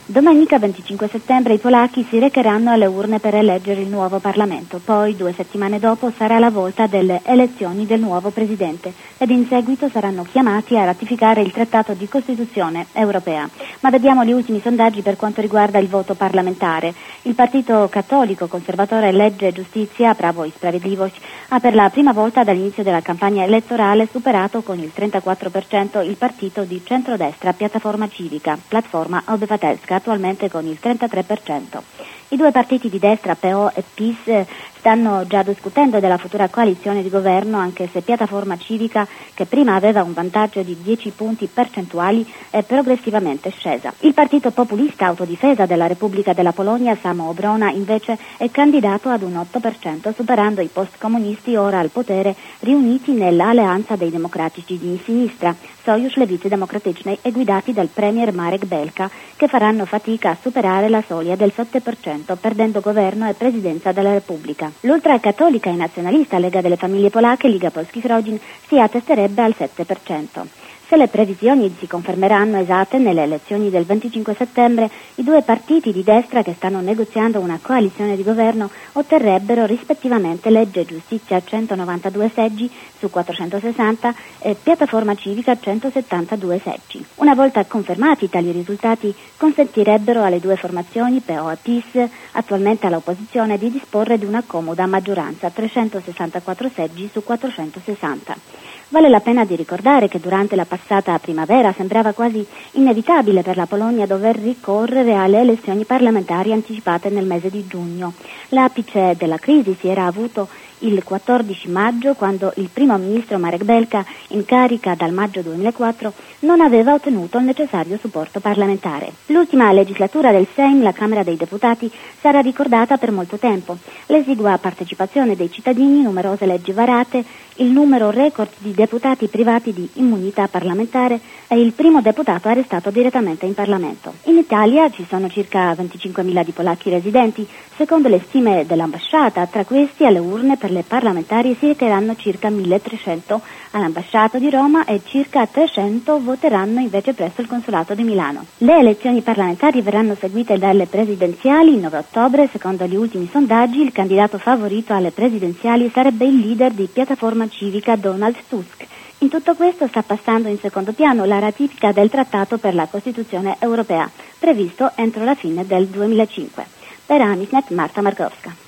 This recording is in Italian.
Domenica 25 settembre i polacchi si recheranno alle urne per eleggere il nuovo Parlamento, poi 2 settimane dopo sarà la volta delle elezioni del nuovo Presidente ed in seguito saranno chiamati a ratificare il Trattato di Costituzione europea. Ma vediamo gli ultimi sondaggi per quanto riguarda il voto parlamentare. Il partito cattolico conservatore Legge e Giustizia, Pravo i Spravedlivost, ha per la prima volta dall'inizio della campagna elettorale superato con il 34% il partito di centrodestra Piattaforma Civica, Platforma Obywatelska, attualmente con il 33%. I due partiti di destra, PO e PiS, stanno già discutendo della futura coalizione di governo, anche se Piattaforma Civica, che prima aveva un vantaggio di 10 punti percentuali, è progressivamente scesa. Il partito populista Autodifesa della Repubblica della Polonia, Samo Obrona, invece è candidato ad un 8%, superando i post-comunisti ora al potere riuniti nell'alleanza dei democratici di sinistra, Sojusz Lewicy Demokratycznej, e guidati dal premier Marek Belka, che faranno fatica a superare la soglia del 7%, perdendo governo e presidenza della Repubblica. L'ultracattolica e nazionalista Lega delle Famiglie Polacche, Liga Polskich Rodzin, si attesterebbe al 7%. Se le previsioni si confermeranno esatte nelle elezioni del 25 settembre, i due partiti di destra che stanno negoziando una coalizione di governo otterrebbero rispettivamente Legge e Giustizia 192 seggi su 460 e Piattaforma Civica 172 seggi. Una volta confermati tali risultati, consentirebbero alle due formazioni, PO e PiS, attualmente all'opposizione, di disporre di una comoda maggioranza, 364 seggi su 460. Vale la pena di ricordare che durante la passata primavera sembrava quasi inevitabile per la Polonia dover ricorrere alle elezioni parlamentari anticipate nel mese di giugno. L'apice della crisi si era avuto il 14 maggio, quando il primo ministro Marek Belka, in carica dal maggio 2004, non aveva ottenuto il necessario supporto parlamentare. L'ultima legislatura del Sejm, la Camera dei Deputati, sarà ricordata per molto tempo. L'esigua partecipazione dei cittadini, numerose leggi varate, il numero record di deputati privati di immunità parlamentare e il primo deputato arrestato direttamente in Parlamento. In Italia ci sono circa 25.000 di polacchi residenti. Secondo le stime dell'ambasciata, tra questi alle urne per le parlamentari si recheranno circa 1.300 all'ambasciato di Roma e circa 300 voteranno invece presso il consolato di Milano. Le elezioni parlamentari verranno seguite dalle presidenziali il 9 ottobre. Secondo gli ultimi sondaggi, il candidato favorito alle presidenziali sarebbe il leader di Piattaforma Civica Donald Tusk. In tutto questo sta passando in secondo piano la ratifica del Trattato per la Costituzione europea, previsto entro la fine del 2005. Per Amisnet, Marta Markowska.